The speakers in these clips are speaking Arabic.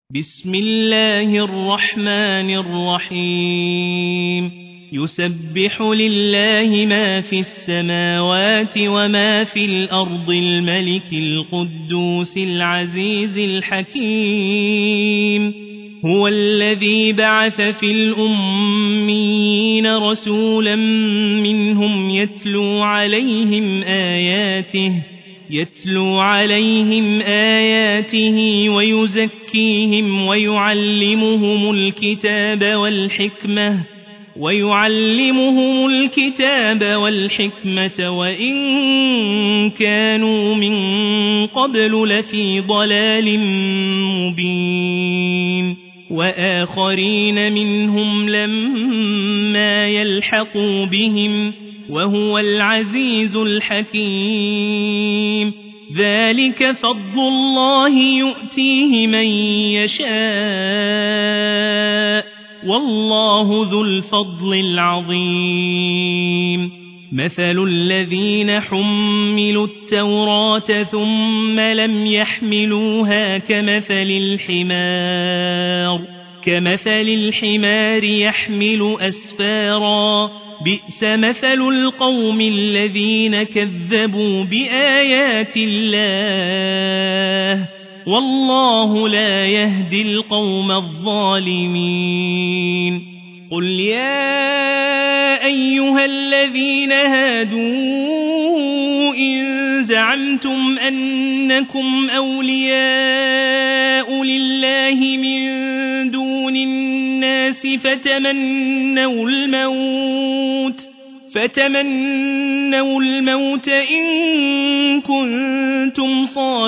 بسم الله الرحمن الرحيم يسبح لله ما في السماوات وما في الأرض الملك القدوس العزيز الحكيم هو الذي بعث في الأميين رسولا منهم يتلو عليهم آياته ويزكيهم ويعلمهم الكتاب والحكمة وإن كانوا من قبل لفي ضلال مبين وآخرين منهم لما يلحقوا بهم وهو العزيز الحكيم ذلك فضل الله يؤتيه من يشاء والله ذو الفضل العظيم مثل الذين حملوا التوراة ثم لم يحملوها كمثل الحمار يحمل أسفارا بئس مثل القوم الذين كذبوا بآيات الله والله لا يهدي القوم الظالمين قل يا أيها الذين هادوا إن زعمتم أنكم أولياء لله من دون الناس فتمنوا الموت إن كنتم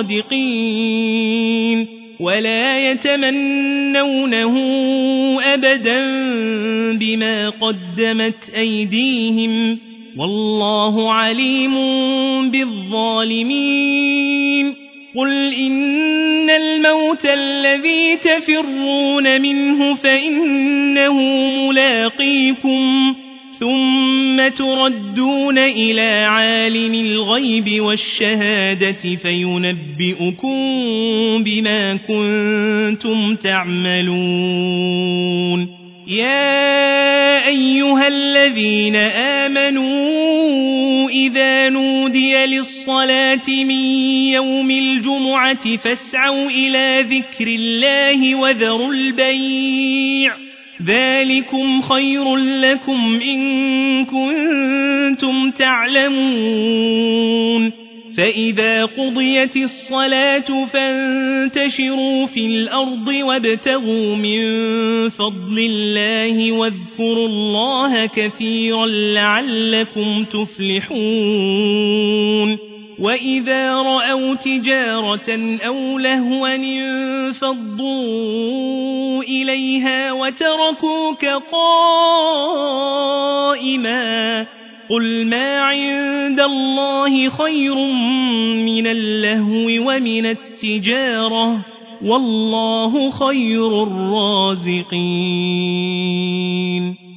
صادقين ولا يتمنونه أبدا بما قدمت أيديهم والله عليم بالظالمين قل إن الموت الذي تفرون منه فإنه ملاقيكم ثم تردون إلى عالم الغيب والشهادة فينبئكم بما كنتم تعملون يا أيها الذين آمنوا إذا نودي للصلاة من يوم الجمعة فاسعوا إلى ذكر الله وذروا البيع ذلكم خير لكم إن كنتم تعلمون فإذا قضيت الصلاة فانتشروا في الأرض وابتغوا من فضل الله واذكروا الله كثيرا لعلكم تفلحون وإذا رأوا تجارة أو لهوا انفضوا إليها وتركوك قائما قل ما عند الله خير من اللهو ومن التجارة والله خير الرازقين